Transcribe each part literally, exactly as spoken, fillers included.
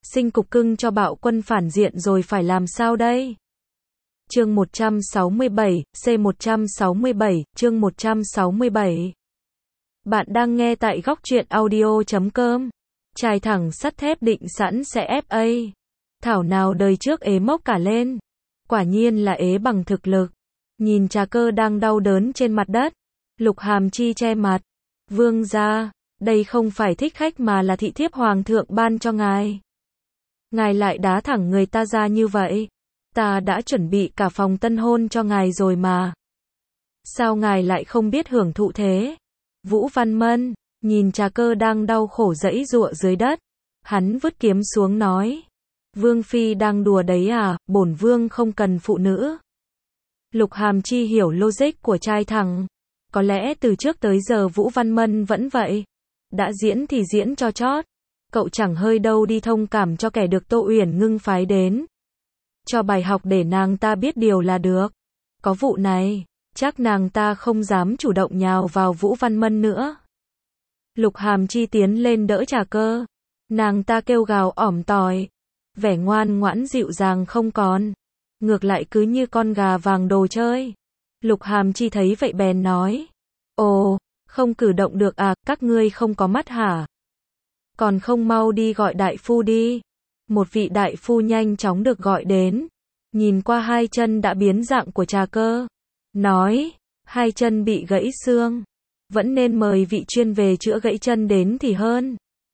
sinh cục cưng cho bạo quân phản diện rồi phải làm sao đây? Chương một trăm sáu mươi bảy, C một trăm sáu mươi bảy, chương một trăm sáu mươi bảy. Bạn đang nghe tại góc truyện audio chấm com. Chài thẳng sắt thép định sẵn sẽ ép a. Thảo nào đời trước ế mốc cả lên. Quả nhiên là ế bằng thực lực. Nhìn Trà Cơ đang đau đớn trên mặt đất. Lục Hàm Chi che mặt. Vương gia, đây không phải thích khách mà là thị thiếp hoàng thượng ban cho ngài. Ngài lại đá thẳng người ta ra như vậy. Ta đã chuẩn bị cả phòng tân hôn cho ngài rồi mà. Sao ngài lại không biết hưởng thụ thế? Vũ Văn Mân, nhìn Trà Cơ đang đau khổ giãy giụa dưới đất. Hắn vứt kiếm xuống nói. Vương Phi đang đùa đấy à, bổn vương không cần phụ nữ. Lục Hàm Chi hiểu logic của trai thằng. Có lẽ từ trước tới giờ Vũ Văn Mân vẫn vậy. Đã diễn thì diễn cho chót. Cậu chẳng hơi đâu đi thông cảm cho kẻ được Tô Uyển Ngưng phái đến. Cho bài học để nàng ta biết điều là được. Có vụ này, chắc nàng ta không dám chủ động nhào vào Vũ Văn Mân nữa. Lục Hàm Chi tiến lên đỡ Trà Cơ. Nàng ta kêu gào ỏm tỏi. Vẻ ngoan ngoãn dịu dàng không còn. Ngược lại cứ như con gà vàng đồ chơi. Lục Hàm Chi thấy vậy bèn nói. Ồ, không cử động được à, các ngươi không có mắt hả? Còn không mau đi gọi đại phu đi. Một vị đại phu nhanh chóng được gọi đến. Nhìn qua hai chân đã biến dạng của Trà Cơ. Nói, hai chân bị gãy xương. Vẫn nên mời vị chuyên về chữa gãy chân đến thì hơn.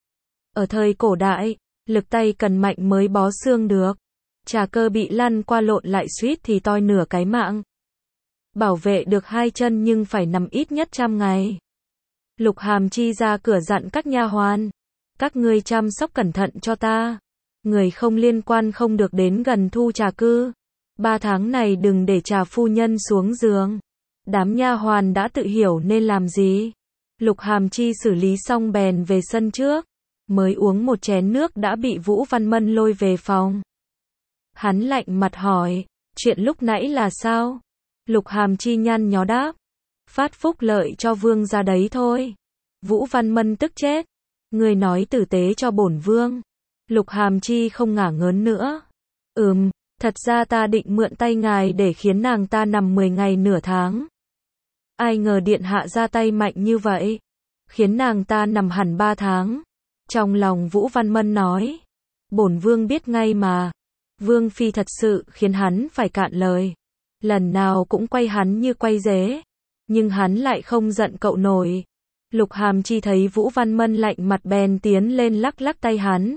Ở thời cổ đại, lực tay cần mạnh mới bó xương được. Trà Cơ bị lăn qua lộn lại suýt thì toi nửa cái mạng. Bảo vệ được hai chân nhưng phải nằm ít nhất trăm ngày. Lục Hàm Chi ra cửa dặn các nha hoàn. Các ngươi chăm sóc cẩn thận cho ta. Người không liên quan không được đến gần Thu Trà Cư. Ba tháng này đừng để Trà phu nhân xuống giường. Đám nha hoàn đã tự hiểu nên làm gì. Lục Hàm Chi xử lý xong bèn về sân trước. Mới uống một chén nước đã bị Vũ Văn Mân lôi về phòng. Hắn lạnh mặt hỏi, chuyện lúc nãy là sao? Lục Hàm Chi nhăn nhó đáp, phát phúc lợi cho vương gia đấy thôi. Vũ Văn Mân tức chết, người nói tử tế cho bổn vương. Lục Hàm Chi không ngả ngớn nữa. Ừm, thật ra ta định mượn tay ngài để khiến nàng ta nằm mười ngày nửa tháng. Ai ngờ điện hạ ra tay mạnh như vậy, khiến nàng ta nằm hẳn ba tháng. Trong lòng Vũ Văn Mân nói, bổn vương biết ngay mà. Vương Phi thật sự khiến hắn phải cạn lời. Lần nào cũng quay hắn như quay dế. Nhưng hắn lại không giận cậu nổi. Lục Hàm Chi thấy Vũ Văn Mân lạnh mặt bèn tiến lên lắc lắc tay hắn.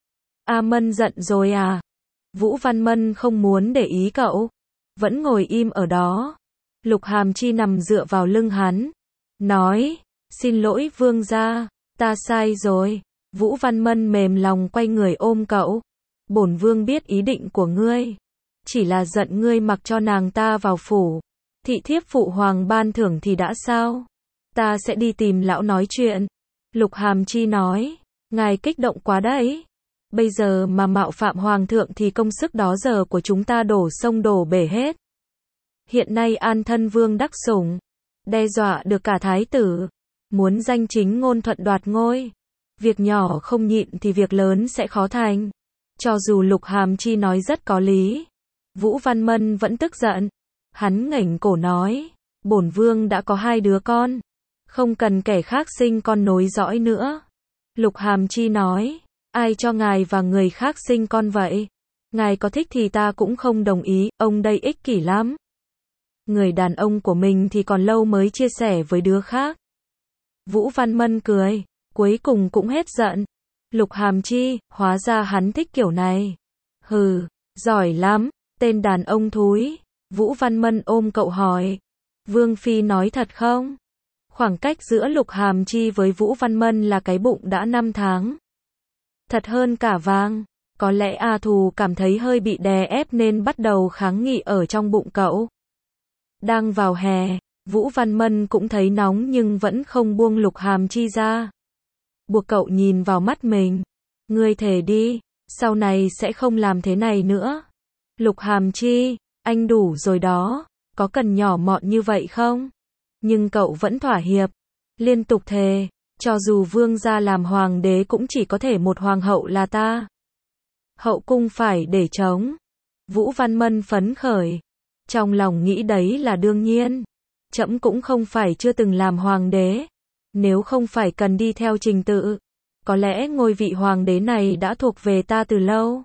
A Mân giận rồi à? Vũ Văn Mân không muốn để ý cậu. Vẫn ngồi im ở đó. Lục Hàm Chi nằm dựa vào lưng hắn. Nói, xin lỗi vương gia, ta sai rồi. Vũ Văn Mân mềm lòng quay người ôm cậu. Bổn vương biết ý định của ngươi. Chỉ là giận ngươi mặc cho nàng ta vào phủ. Thị thiếp phụ hoàng ban thưởng thì đã sao? Ta sẽ đi tìm lão nói chuyện. Lục Hàm Chi nói. Ngài kích động quá đấy. Bây giờ mà mạo phạm hoàng thượng thì công sức đó giờ của chúng ta đổ sông đổ bể hết. Hiện nay an thân vương đắc sủng. Đe dọa được cả thái tử. Muốn danh chính ngôn thuận đoạt ngôi. Việc nhỏ không nhịn thì việc lớn sẽ khó thành. Cho dù Lục Hàm Chi nói rất có lý. Vũ Văn Mân vẫn tức giận. Hắn ngẩng cổ nói. Bổn vương đã có hai đứa con. Không cần kẻ khác sinh con nối dõi nữa. Lục Hàm Chi nói. Ai cho ngài và người khác sinh con vậy? Ngài có thích thì ta cũng không đồng ý. Ông đây ích kỷ lắm. Người đàn ông của mình thì còn lâu mới chia sẻ với đứa khác. Vũ Văn Mân cười. Cuối cùng cũng hết giận. Lục Hàm Chi, hóa ra hắn thích kiểu này. Hừ, giỏi lắm, tên đàn ông thúi. Vũ Văn Mân ôm cậu hỏi. Vương Phi nói thật không? Khoảng cách giữa Lục Hàm Chi với Vũ Văn Mân là cái bụng đã năm tháng. Thật hơn cả vàng. Có lẽ A Thù cảm thấy hơi bị đè ép nên bắt đầu kháng nghị ở trong bụng cậu. Đang vào hè, Vũ Văn Mân cũng thấy nóng nhưng vẫn không buông Lục Hàm Chi ra. Buộc cậu nhìn vào mắt mình. Ngươi thề đi, sau này sẽ không làm thế này nữa. Lục Hàm Chi, anh đủ rồi đó, có cần nhỏ mọn như vậy không? Nhưng cậu vẫn thỏa hiệp, liên tục thề, cho dù vương gia làm hoàng đế cũng chỉ có thể một hoàng hậu là ta. hậu cung phải để trống. Vũ Văn Mân phấn khởi, trong lòng nghĩ đấy là đương nhiên. Trẫm cũng không phải chưa từng làm hoàng đế, nếu không phải cần đi theo trình tự, có lẽ ngôi vị hoàng đế này đã thuộc về ta từ lâu.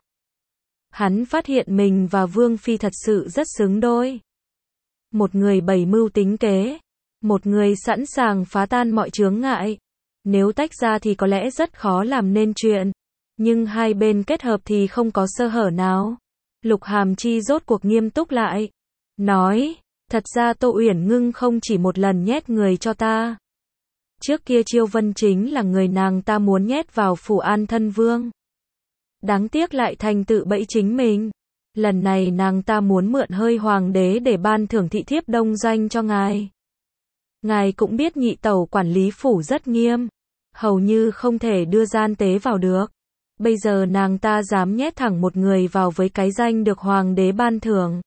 Hắn phát hiện mình và Vương Phi thật sự rất xứng đôi. Một người bày mưu tính kế, một người sẵn sàng phá tan mọi chướng ngại. Nếu tách ra thì có lẽ rất khó làm nên chuyện, nhưng hai bên kết hợp thì không có sơ hở nào. Lục Hàm Chi rốt cuộc nghiêm túc lại, nói, thật ra Tô Uyển Ngưng không chỉ một lần nhét người cho ta. Trước kia Chiêu Vân chính là người nàng ta muốn nhét vào phủ An Thân Vương. Đáng tiếc lại thành tự bẫy chính mình. Lần này nàng ta muốn mượn hơi hoàng đế để ban thưởng thị thiếp đông doanh cho ngài. Ngài cũng biết nhị tẩu quản lý phủ rất nghiêm, hầu như không thể đưa gian tế vào được. Bây giờ nàng ta dám nhét thẳng một người vào với cái danh được hoàng đế ban thưởng.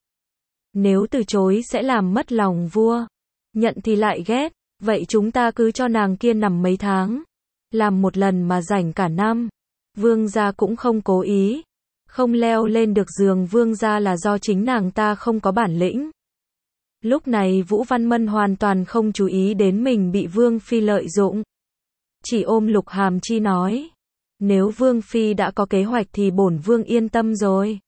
Nếu từ chối sẽ làm mất lòng vua, nhận thì lại ghét, vậy chúng ta cứ cho nàng kia nằm mấy tháng, làm một lần mà rảnh cả năm. Vương gia cũng không cố ý, không leo lên được giường vương gia là do chính nàng ta không có bản lĩnh. Lúc này Vũ Văn Mân hoàn toàn không chú ý đến mình bị Vương Phi lợi dụng. Chỉ ôm Lục Hàm Chi nói, nếu Vương Phi đã có kế hoạch thì bổn Vương yên tâm rồi.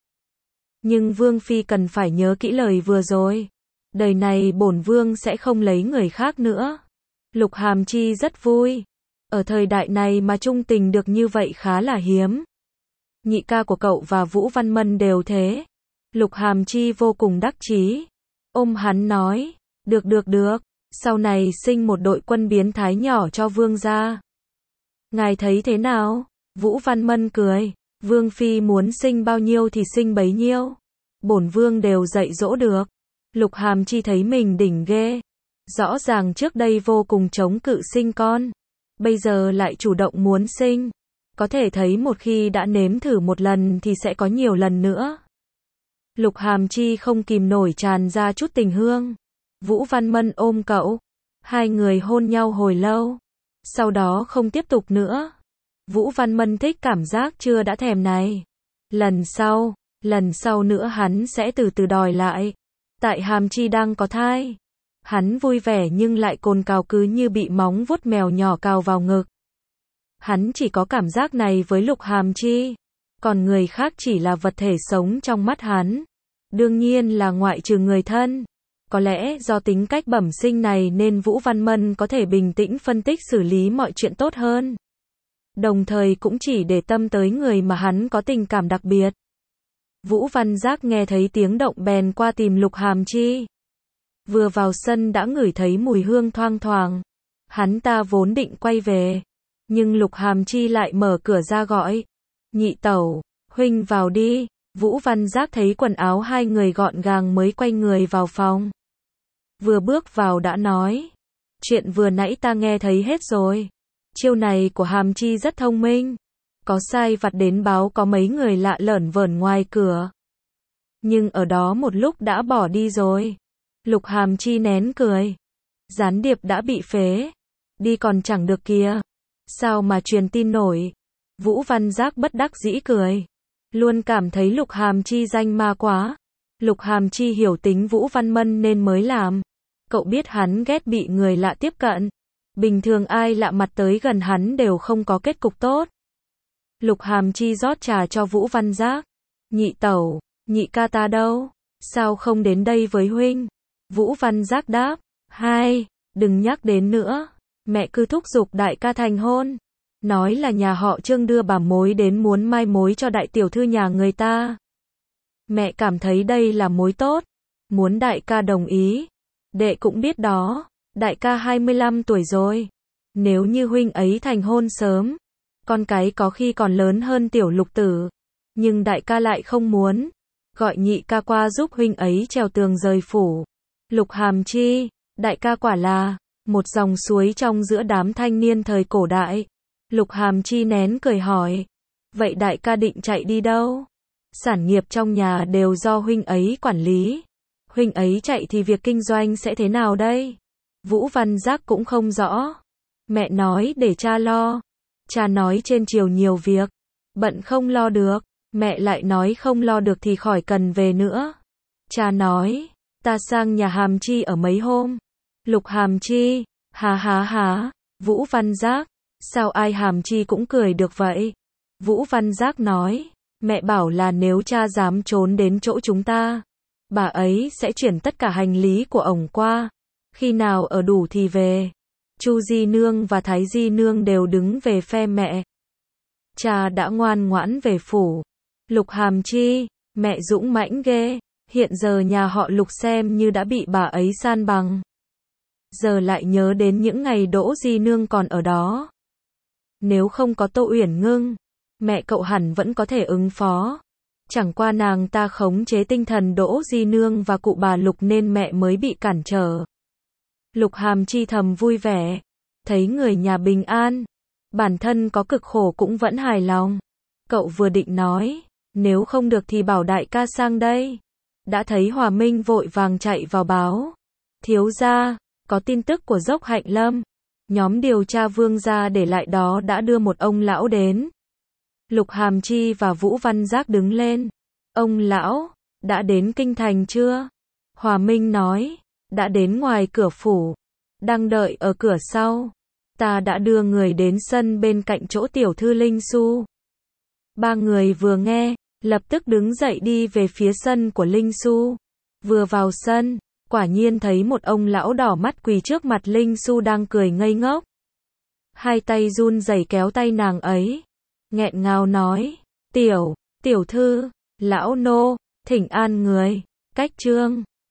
Nhưng Vương Phi cần phải nhớ kỹ lời vừa rồi. Đời này bổn Vương sẽ không lấy người khác nữa. Lục Hàm Chi rất vui. Ở thời đại này mà trung tình được như vậy khá là hiếm. Nhị ca của cậu và Vũ Văn Mân đều thế. Lục Hàm Chi vô cùng đắc chí. Ôm hắn nói, được được được, sau này sinh một đội quân biến thái nhỏ cho Vương gia. Ngài thấy thế nào? Vũ Văn Mân cười, Vương Phi muốn sinh bao nhiêu thì sinh bấy nhiêu. Bổn Vương đều dạy dỗ được. Lục Hàm Chi thấy mình đỉnh ghê. Rõ ràng trước đây vô cùng chống cự sinh con, bây giờ lại chủ động muốn sinh. Có thể thấy một khi đã nếm thử một lần thì sẽ có nhiều lần nữa. Lục Hàm Chi không kìm nổi tràn ra chút tình hương. Vũ Văn Mân ôm cậu, hai người hôn nhau hồi lâu, sau đó không tiếp tục nữa. Vũ Văn Mân thích cảm giác chưa đã thèm này. Lần sau, lần sau nữa hắn sẽ từ từ đòi lại. Tại Hàm Chi đang có thai. Hắn vui vẻ nhưng lại cồn cào cứ như bị móng vuốt mèo nhỏ cào vào ngực. Hắn chỉ có cảm giác này với Lục Hàm Chi, còn người khác chỉ là vật thể sống trong mắt hắn. Đương nhiên là ngoại trừ người thân. Có lẽ do tính cách bẩm sinh này nên Vũ Văn Mân có thể bình tĩnh phân tích xử lý mọi chuyện tốt hơn. Đồng thời cũng chỉ để tâm tới người mà hắn có tình cảm đặc biệt. Vũ Văn Giác nghe thấy tiếng động bèn qua tìm Lục Hàm Chi. Vừa vào sân đã ngửi thấy mùi hương thoang thoảng. Hắn ta vốn định quay về, nhưng Lục Hàm Chi lại mở cửa ra gọi. Nhị tẩu, huynh vào đi. Vũ Văn Giác thấy quần áo hai người gọn gàng mới quay người vào phòng. Vừa bước vào đã nói, chuyện vừa nãy ta nghe thấy hết rồi. Chiêu này của Hàm Chi rất thông minh. Có sai vặt đến báo có mấy người lạ lởn vởn ngoài cửa. Nhưng ở đó một lúc đã bỏ đi rồi. Lục Hàm Chi nén cười. Gián điệp đã bị phế. Đi còn chẳng được kìa. Sao mà truyền tin nổi. Vũ Văn Giác bất đắc dĩ cười. Luôn cảm thấy Lục Hàm Chi danh ma quá. Lục Hàm Chi hiểu tính Vũ Văn Mân nên mới làm. Cậu biết hắn ghét bị người lạ tiếp cận. Bình thường ai lạ mặt tới gần hắn đều không có kết cục tốt. Lục Hàm Chi rót trà cho Vũ Văn Giác. Nhị tẩu, nhị ca ta đâu? Sao không đến đây với huynh? Vũ Văn Giác đáp. Hai, đừng nhắc đến nữa. Mẹ cứ thúc giục đại ca thành hôn. Nói là nhà họ Trương đưa bà mối đến muốn mai mối cho đại tiểu thư nhà người ta. Mẹ cảm thấy đây là mối tốt. Muốn đại ca đồng ý. Đệ cũng biết đó. Đại ca hai mươi lăm tuổi rồi. Nếu như huynh ấy thành hôn sớm, con cái có khi còn lớn hơn tiểu Lục tử. Nhưng đại ca lại không muốn. Gọi nhị ca qua giúp huynh ấy trèo tường rời phủ. Lục Hàm Chi, đại ca quả là một dòng suối trong giữa đám thanh niên thời cổ đại. Lục Hàm Chi nén cười hỏi. Vậy đại ca định chạy đi đâu? Sản nghiệp trong nhà đều do huynh ấy quản lý. Huynh ấy chạy thì việc kinh doanh sẽ thế nào đây? Vũ Văn Giác cũng không rõ. Mẹ nói để cha lo. Cha nói trên triều nhiều việc, bận không lo được. Mẹ lại nói không lo được thì khỏi cần về nữa. Cha nói, ta sang nhà Hàm Chi ở mấy hôm. Lục Hàm Chi, há há há, Vũ Văn Giác, sao ai Hàm Chi cũng cười được vậy? Vũ Văn Giác nói, mẹ bảo là nếu cha dám trốn đến chỗ chúng ta, bà ấy sẽ chuyển tất cả hành lý của ổng qua, khi nào ở đủ thì về. Chu Di Nương và Thái Di Nương đều đứng về phe mẹ. Cha đã ngoan ngoãn về phủ. Lục Hàm Chi, mẹ dũng mãnh ghê, hiện giờ nhà họ Lục xem như đã bị bà ấy san bằng. Giờ lại nhớ đến những ngày Đỗ Di Nương còn ở đó. Nếu không có Tô Uyển Ngưng, mẹ cậu hẳn vẫn có thể ứng phó. Chẳng qua nàng ta khống chế tinh thần Đỗ Di Nương và cụ bà Lục nên mẹ mới bị cản trở. Lục Hàm Chi thầm vui vẻ, thấy người nhà bình an, bản thân có cực khổ cũng vẫn hài lòng. Cậu vừa định nói, nếu không được thì bảo đại ca sang đây. Đã thấy Hòa Minh vội vàng chạy vào báo. Thiếu gia, có tin tức của Dốc Hạnh Lâm. Nhóm điều tra Vương gia để lại đó đã đưa một ông lão đến. Lục Hàm Chi và Vũ Văn Giác đứng lên. Ông lão, đã đến kinh thành chưa? Hòa Minh nói, đã đến ngoài cửa phủ, đang đợi ở cửa sau. Ta đã đưa người đến sân bên cạnh chỗ tiểu thư Linh Xu. Ba người vừa nghe, lập tức đứng dậy đi về phía sân của Linh Xu. Vừa vào sân, quả nhiên thấy một ông lão đỏ mắt quỳ trước mặt Linh Xu đang cười ngây ngốc. Hai tay run rẩy kéo tay nàng ấy, nghẹn ngào nói, tiểu, tiểu thư, lão nô, thỉnh an người, cách trương.